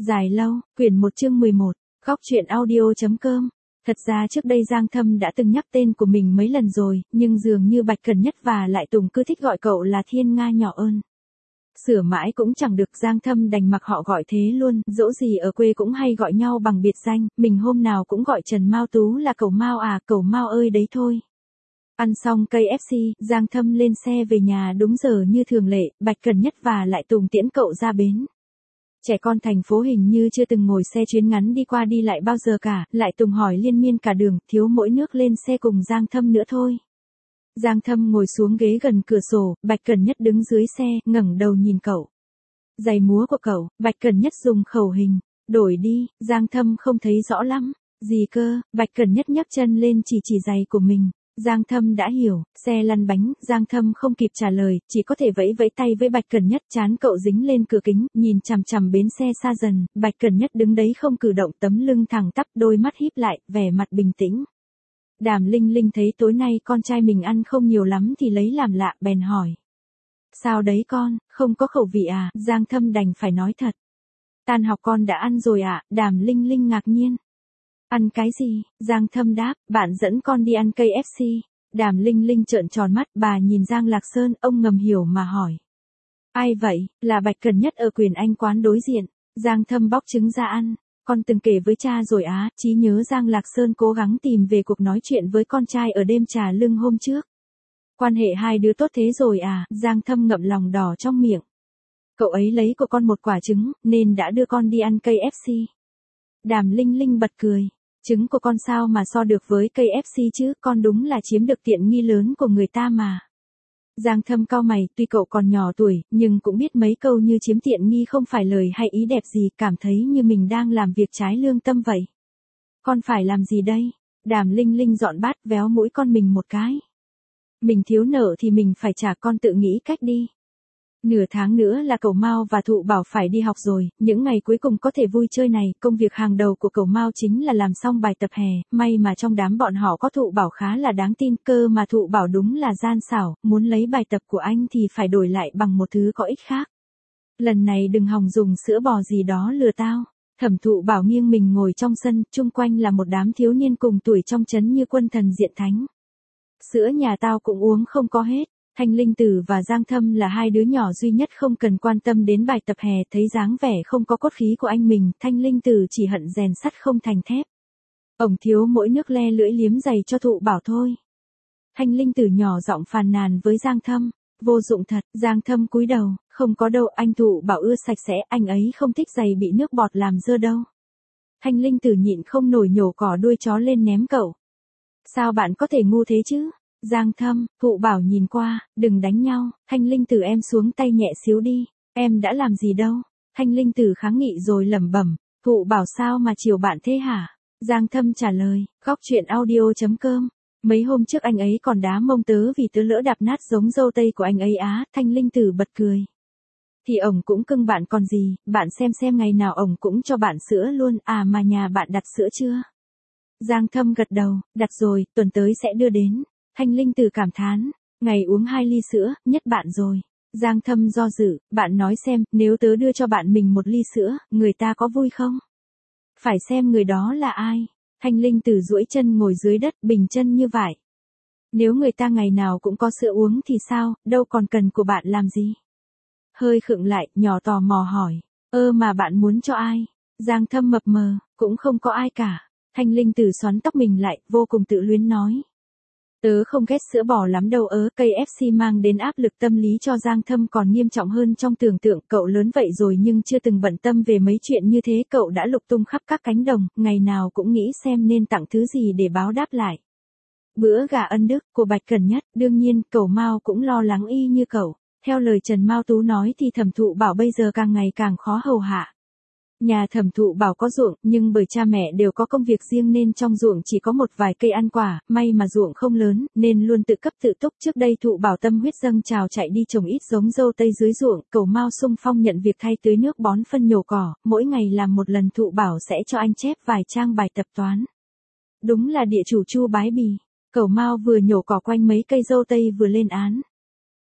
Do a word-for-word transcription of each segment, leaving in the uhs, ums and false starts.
Dài lâu, quyển một chương mười một, góc truyện audio.com. Thật ra trước đây Giang Thâm đã từng nhắc tên của mình mấy lần rồi, nhưng dường như Bạch Cần Nhất và Lại Tùng cứ thích gọi cậu là Thiên Nga nhỏ ơn. Sửa mãi cũng chẳng được, Giang Thâm đành mặc họ gọi thế luôn, dỗ gì ở quê cũng hay gọi nhau bằng biệt danh, mình hôm nào cũng gọi Trần Mao Tú là cậu Mao à, cậu Mao ơi đấy thôi. Ăn xong cây ép xê, Giang Thâm lên xe về nhà đúng giờ như thường lệ, Bạch Cần Nhất và Lại Tùng tiễn cậu ra bến. Trẻ con thành phố hình như chưa từng ngồi xe chuyến ngắn đi qua đi lại bao giờ cả, Lại Tùng hỏi liên miên cả đường, thiếu mỗi nước lên xe cùng Giang Thâm nữa thôi. Giang Thâm ngồi xuống ghế gần cửa sổ, Bạch Cần Nhất đứng dưới xe, ngẩng đầu nhìn cậu. Giày múa của cậu, Bạch Cần Nhất dùng khẩu hình, đổi đi, Giang Thâm không thấy rõ lắm. Gì cơ, Bạch Cần Nhất nhấc chân lên chỉ chỉ giày của mình. Giang Thâm đã hiểu, xe lăn bánh, Giang Thâm không kịp trả lời, chỉ có thể vẫy vẫy tay với Bạch Cần Nhất, trán cậu dính lên cửa kính, nhìn chằm chằm bến xe xa dần, Bạch Cần Nhất đứng đấy không cử động, tấm lưng thẳng tắp, đôi mắt híp lại, vẻ mặt bình tĩnh. Đàm Linh Linh thấy tối nay con trai mình ăn không nhiều lắm thì lấy làm lạ, bèn hỏi. Sao đấy con, không có khẩu vị à? Giang Thâm đành phải nói thật. Tan học con đã ăn rồi ạ, à? Đàm Linh Linh ngạc nhiên. Ăn cái gì? Giang Thâm đáp, bạn dẫn con đi ăn cây ép xê. Đàm Linh Linh trợn tròn mắt, bà nhìn Giang Lạc Sơn, ông ngầm hiểu mà hỏi. Ai vậy? Là Bạch Cần Nhất ở Quyền Anh quán đối diện. Giang Thâm bóc trứng ra ăn. Con từng kể với cha rồi á, trí nhớ Giang Lạc Sơn cố gắng tìm về cuộc nói chuyện với con trai ở đêm trà lưng hôm trước. Quan hệ hai đứa tốt thế rồi à? Giang Thâm ngậm lòng đỏ trong miệng. Cậu ấy lấy của con một quả trứng, nên đã đưa con đi ăn cây ép xê. Đàm Linh Linh bật cười. Trứng của con sao mà so được với cây ép xê chứ, con đúng là chiếm được tiện nghi lớn của người ta mà. Giang Thâm cau mày, tuy cậu còn nhỏ tuổi, nhưng cũng biết mấy câu như chiếm tiện nghi không phải lời hay ý đẹp gì, cảm thấy như mình đang làm việc trái lương tâm vậy. Con phải làm gì đây? Đàm Linh Linh dọn bát, véo mũi con mình một cái. Mình thiếu nợ thì mình phải trả, con tự nghĩ cách đi. Nửa tháng nữa là cậu Mao và Thụ Bảo phải đi học rồi, những ngày cuối cùng có thể vui chơi này, công việc hàng đầu của cậu Mao chính là làm xong bài tập hè, may mà trong đám bọn họ có Thụ Bảo khá là đáng tin, cơ mà Thụ Bảo đúng là gian xảo, muốn lấy bài tập của anh thì phải đổi lại bằng một thứ có ích khác. Lần này đừng hòng dùng sữa bò gì đó lừa tao. Thẩm Thụ Bảo nghiêng mình ngồi trong sân, chung quanh là một đám thiếu niên cùng tuổi trong trấn như quân thần diện thánh. Sữa nhà tao cũng uống không có hết. Thanh Linh Tử và Giang Thâm là hai đứa nhỏ duy nhất không cần quan tâm đến bài tập hè, thấy dáng vẻ không có cốt khí của anh mình, Thanh Linh Tử chỉ hận rèn sắt không thành thép. Ổng thiếu mỗi nước le lưỡi liếm giày cho Thụ Bảo thôi. Thanh Linh Tử nhỏ giọng phàn nàn với Giang Thâm, vô dụng thật. Giang Thâm cúi đầu, không có đâu, anh Thụ Bảo ưa sạch sẽ, anh ấy không thích giày bị nước bọt làm dơ đâu. Thanh Linh Tử nhịn không nổi nhổ cỏ đuôi chó lên ném cậu. Sao bạn có thể ngu thế chứ? Giang Thâm, Thụ Bảo nhìn qua, đừng đánh nhau, Thanh Linh Tử em xuống tay nhẹ xíu đi, em đã làm gì đâu. Thanh Linh Tử kháng nghị rồi lẩm bẩm, Thụ Bảo sao mà chiều bạn thế hả? Giang Thâm trả lời, góc truyện audio.com. Mấy hôm trước anh ấy còn đá mông tớ vì tớ lỡ đạp nát giống dâu tây của anh ấy á, Thanh Linh Tử bật cười. Thì ổng cũng cưng bạn còn gì, bạn xem xem ngày nào ổng cũng cho bạn sữa luôn, à mà nhà bạn đặt sữa chưa? Giang Thâm gật đầu, đặt rồi, tuần tới sẽ đưa đến. Thanh Linh Tử cảm thán, ngày uống hai ly sữa, nhất bạn rồi. Giang Thâm do dự, bạn nói xem, nếu tớ đưa cho bạn mình một ly sữa, người ta có vui không? Phải xem người đó là ai. Thanh Linh Tử duỗi chân ngồi dưới đất, bình chân như vậy. Nếu người ta ngày nào cũng có sữa uống thì sao, đâu còn cần của bạn làm gì? Hơi khựng lại, nhỏ tò mò hỏi, ơ mà bạn muốn cho ai? Giang Thâm mập mờ, cũng không có ai cả. Thanh Linh Tử xoắn tóc mình lại, vô cùng tự luyến nói. Tớ không ghét sữa bò lắm đâu ớ, cây ép xê mang đến áp lực tâm lý cho Giang Thâm còn nghiêm trọng hơn trong tưởng tượng, cậu lớn vậy rồi nhưng chưa từng bận tâm về mấy chuyện như thế, cậu đã lục tung khắp các cánh đồng, ngày nào cũng nghĩ xem nên tặng thứ gì để báo đáp lại. Bữa gà ân đức của Bạch Cần Nhất, đương nhiên, cậu Mao cũng lo lắng y như cậu. Theo lời Trần Mao Tú nói thì Thẩm Thụ Bảo bây giờ càng ngày càng khó hầu hạ. Nhà Thẩm Thụ Bảo có ruộng, nhưng bởi cha mẹ đều có công việc riêng nên trong ruộng chỉ có một vài cây ăn quả, may mà ruộng không lớn, nên luôn tự cấp tự túc. Trước đây Thụ Bảo tâm huyết dâng trào chạy đi trồng ít giống dâu tây dưới ruộng, cậu Mao xung phong nhận việc thay tưới nước bón phân nhổ cỏ, mỗi ngày làm một lần Thụ Bảo sẽ cho anh chép vài trang bài tập toán. Đúng là địa chủ Chu Bái Bì, cậu Mao vừa nhổ cỏ quanh mấy cây dâu tây vừa lên án.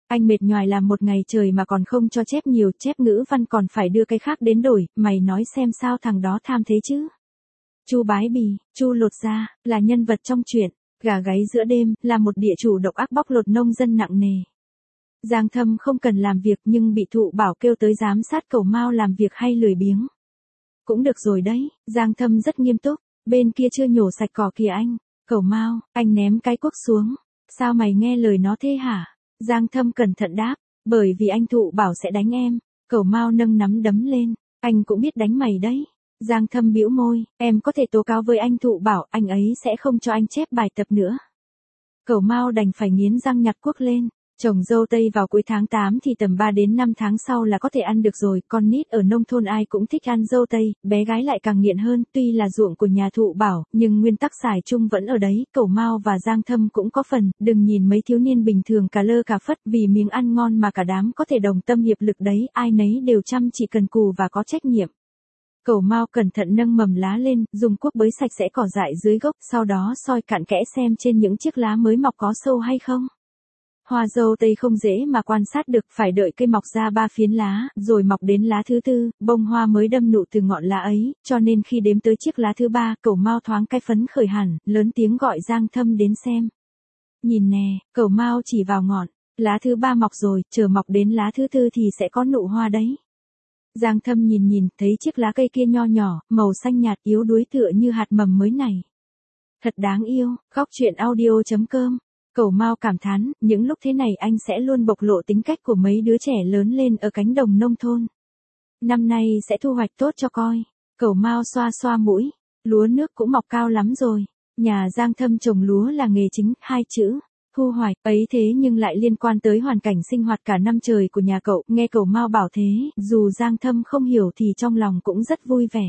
Anh mệt nhoài làm một ngày trời mà còn không cho chép nhiều, chép ngữ văn còn phải đưa cái khác đến đổi, mày nói xem sao thằng đó tham thế chứ. Chu Bái Bì, Chu Lột Da, là nhân vật trong truyện, Gà Gáy Giữa Đêm, là một địa chủ độc ác bóc lột nông dân nặng nề. Giang Thâm không cần làm việc nhưng bị Thụ Bảo kêu tới giám sát Cẩu Mao làm việc hay lười biếng. Cũng được rồi đấy, Giang Thâm rất nghiêm túc, bên kia chưa nhổ sạch cỏ kìa anh. Cẩu Mao, anh ném cái cuốc xuống. Sao mày nghe lời nó thế hả? Giang Thâm cẩn thận đáp, bởi vì anh Thụ Bảo sẽ đánh em. Cẩu Mao nâng nắm đấm lên, anh cũng biết đánh mày đấy. Giang Thâm bĩu môi, em có thể tố cáo với anh Thụ Bảo, anh ấy sẽ không cho anh chép bài tập nữa. Cẩu Mao đành phải nghiến răng nhặt cuốc lên. Trồng dâu tây vào cuối tháng tám thì tầm ba đến năm tháng sau là có thể ăn được rồi, con nít ở nông thôn ai cũng thích ăn dâu tây, bé gái lại càng nghiện hơn, tuy là ruộng của nhà Thụ Bảo, nhưng nguyên tắc xài chung vẫn ở đấy, Cẩu Mao và Giang Thâm cũng có phần, đừng nhìn mấy thiếu niên bình thường cả lơ cả phất vì miếng ăn ngon mà cả đám có thể đồng tâm hiệp lực đấy, ai nấy đều chăm chỉ cần cù và có trách nhiệm. Cẩu Mao cẩn thận nâng mầm lá lên, dùng cuốc bới sạch sẽ cỏ dại dưới gốc, sau đó soi cặn kẽ xem trên những chiếc lá mới mọc có sâu hay không. Hoa dâu tây không dễ mà quan sát được, phải đợi cây mọc ra ba phiến lá, rồi mọc đến lá thứ tư, bông hoa mới đâm nụ từ ngọn lá ấy, cho nên khi đếm tới chiếc lá thứ ba, Cẩu Mao thoáng cái phấn khởi hẳn, lớn tiếng gọi Giang Thâm đến xem. Nhìn nè, Cẩu Mao chỉ vào ngọn, lá thứ ba mọc rồi, chờ mọc đến lá thứ tư thì sẽ có nụ hoa đấy. Giang Thâm nhìn nhìn, thấy chiếc lá cây kia nho nhỏ, màu xanh nhạt yếu đuối tựa như hạt mầm mới này. Thật đáng yêu, góc truyện audio chấm com. Cẩu Mao cảm thán, những lúc thế này anh sẽ luôn bộc lộ tính cách của mấy đứa trẻ lớn lên ở cánh đồng nông thôn. Năm nay sẽ thu hoạch tốt cho coi. Cẩu Mao xoa xoa mũi, lúa nước cũng mọc cao lắm rồi. Nhà Giang Thâm trồng lúa là nghề chính, hai chữ, thu hoạch, ấy thế nhưng lại liên quan tới hoàn cảnh sinh hoạt cả năm trời của nhà cậu. Nghe Cẩu Mao bảo thế, dù Giang Thâm không hiểu thì trong lòng cũng rất vui vẻ.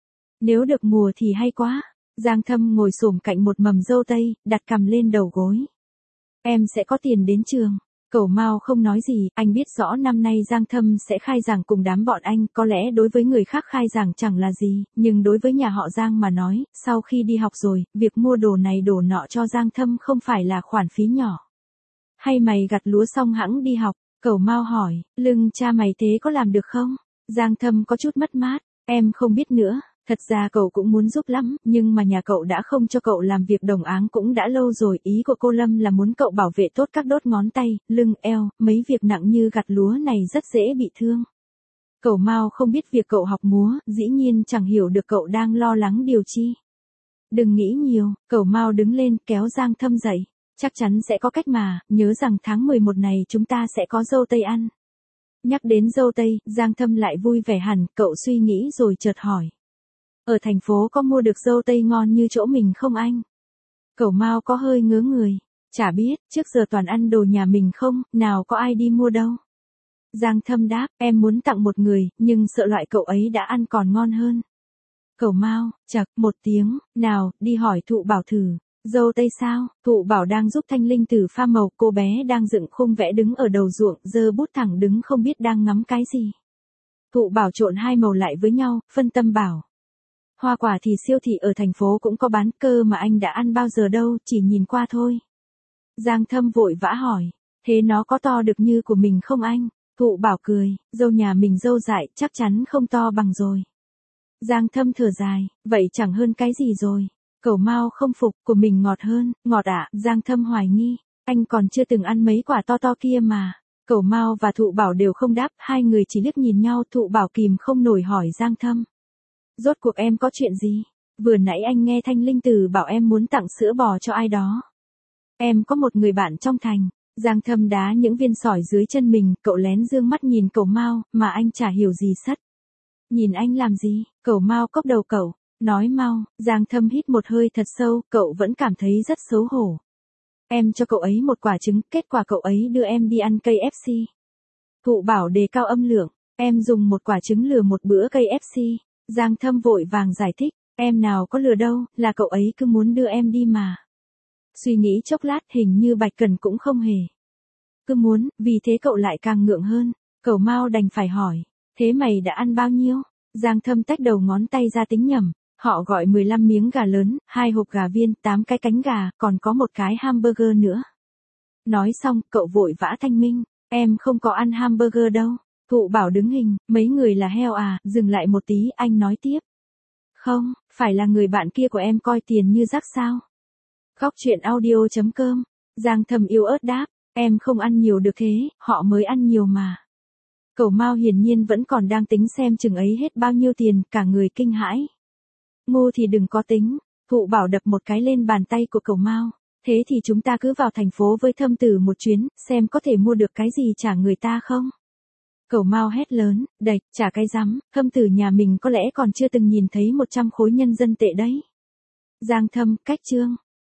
Nếu được mùa thì hay quá. Giang Thâm ngồi xổm cạnh một mầm dâu tây, đặt cằm lên đầu gối. Em sẽ có tiền đến trường. Cẩu Mao không nói gì, anh biết rõ năm nay Giang Thâm sẽ khai giảng cùng đám bọn anh, có lẽ đối với người khác khai giảng chẳng là gì, nhưng đối với nhà họ Giang mà nói, sau khi đi học rồi, việc mua đồ này đồ nọ cho Giang Thâm không phải là khoản phí nhỏ. Hay mày gặt lúa xong hẵng đi học? Cẩu Mao hỏi, lưng cha mày thế có làm được không? Giang Thâm có chút mất mát, em không biết nữa. Thật ra cậu cũng muốn giúp lắm, nhưng mà nhà cậu đã không cho cậu làm việc đồng áng cũng đã lâu rồi, ý của cô Lâm là muốn cậu bảo vệ tốt các đốt ngón tay, lưng, eo, mấy việc nặng như gặt lúa này rất dễ bị thương. Cẩu Mao không biết việc cậu học múa, dĩ nhiên chẳng hiểu được cậu đang lo lắng điều chi. Đừng nghĩ nhiều, Cẩu Mao đứng lên kéo Giang Thâm dậy, chắc chắn sẽ có cách mà, nhớ rằng tháng mười một này chúng ta sẽ có dâu tây ăn. Nhắc đến dâu tây, Giang Thâm lại vui vẻ hẳn, cậu suy nghĩ rồi chợt hỏi. Ở thành phố có mua được dâu tây ngon như chỗ mình không anh? Cẩu Mao có hơi ngớ người. Chả biết, trước giờ toàn ăn đồ nhà mình không, nào có ai đi mua đâu. Giang Thâm đáp, em muốn tặng một người, nhưng sợ loại cậu ấy đã ăn còn ngon hơn. Cẩu Mao, chậc, một tiếng, nào, đi hỏi Thụ Bảo thử. Dâu tây sao? Thụ Bảo đang giúp Thanh Linh Tử pha màu, cô bé đang dựng khung vẽ đứng ở đầu ruộng, giơ bút thẳng đứng không biết đang ngắm cái gì. Thụ Bảo trộn hai màu lại với nhau, phân tâm bảo. Hoa quả thì siêu thị ở thành phố cũng có bán, cơ mà anh đã ăn bao giờ đâu, chỉ nhìn qua thôi. Giang Thâm vội vã hỏi, thế nó có to được như của mình không anh? Thụ Bảo cười, dâu nhà mình dâu dại, chắc chắn không to bằng rồi. Giang Thâm thở dài, vậy chẳng hơn cái gì rồi. Cẩu Mao không phục, của mình ngọt hơn, ngọt ạ, à? Giang Thâm hoài nghi, anh còn chưa từng ăn mấy quả to to kia mà. Cẩu Mao và Thụ Bảo đều không đáp, hai người chỉ liếc nhìn nhau, Thụ Bảo kìm không nổi hỏi Giang Thâm. Rốt cuộc em có chuyện gì? Vừa nãy anh nghe Thanh Linh Tử bảo em muốn tặng sữa bò cho ai đó. Em có một người bạn trong thành. Giang Thâm đá những viên sỏi dưới chân mình, cậu lén dương mắt nhìn Cẩu Mao, mà anh chả hiểu gì sất. Nhìn anh làm gì? Cẩu Mao cốc đầu cậu, nói mau. Giang Thâm hít một hơi thật sâu, cậu vẫn cảm thấy rất xấu hổ. Em cho cậu ấy một quả trứng, kết quả cậu ấy đưa em đi ăn cây ép xê. Thụ Bảo đề cao âm lượng, em dùng một quả trứng lừa một bữa cây ép xê. Giang Thâm vội vàng giải thích, em nào có lừa đâu, là cậu ấy cứ muốn đưa em đi mà. Suy nghĩ chốc lát hình như Bạch Cần cũng không hề. Cứ muốn, vì thế cậu lại càng ngượng hơn. Cẩu Mao đành phải hỏi, thế mày đã ăn bao nhiêu? Giang Thâm tách đầu ngón tay ra tính nhầm, họ gọi mười lăm miếng gà lớn, hai hộp gà viên, tám cái cánh gà, còn có một cái hamburger nữa. Nói xong, cậu vội vã thanh minh, Em không có ăn hamburger đâu. Thụ Bảo đứng hình, mấy người là heo à, dừng lại một tí, anh nói tiếp. Không, phải là người bạn kia của em coi tiền như rác sao? Góc chuyện audio.com, Giang Thâm yếu ớt đáp, em không ăn nhiều được thế, họ mới ăn nhiều mà. Cẩu Mao hiển nhiên vẫn còn đang tính xem chừng ấy hết bao nhiêu tiền, cả người kinh hãi. Ngu thì đừng có tính, Thụ Bảo đập một cái lên bàn tay của Cẩu Mao. Thế thì chúng ta cứ vào thành phố với Thâm Tử một chuyến, xem có thể mua được cái gì trả người ta không? Cẩu Mao hét lớn, đạch, trả cái rắm, Thâm Tử nhà mình có lẽ còn chưa từng nhìn thấy một trăm khối nhân dân tệ đấy. Giang Thâm, cách chương.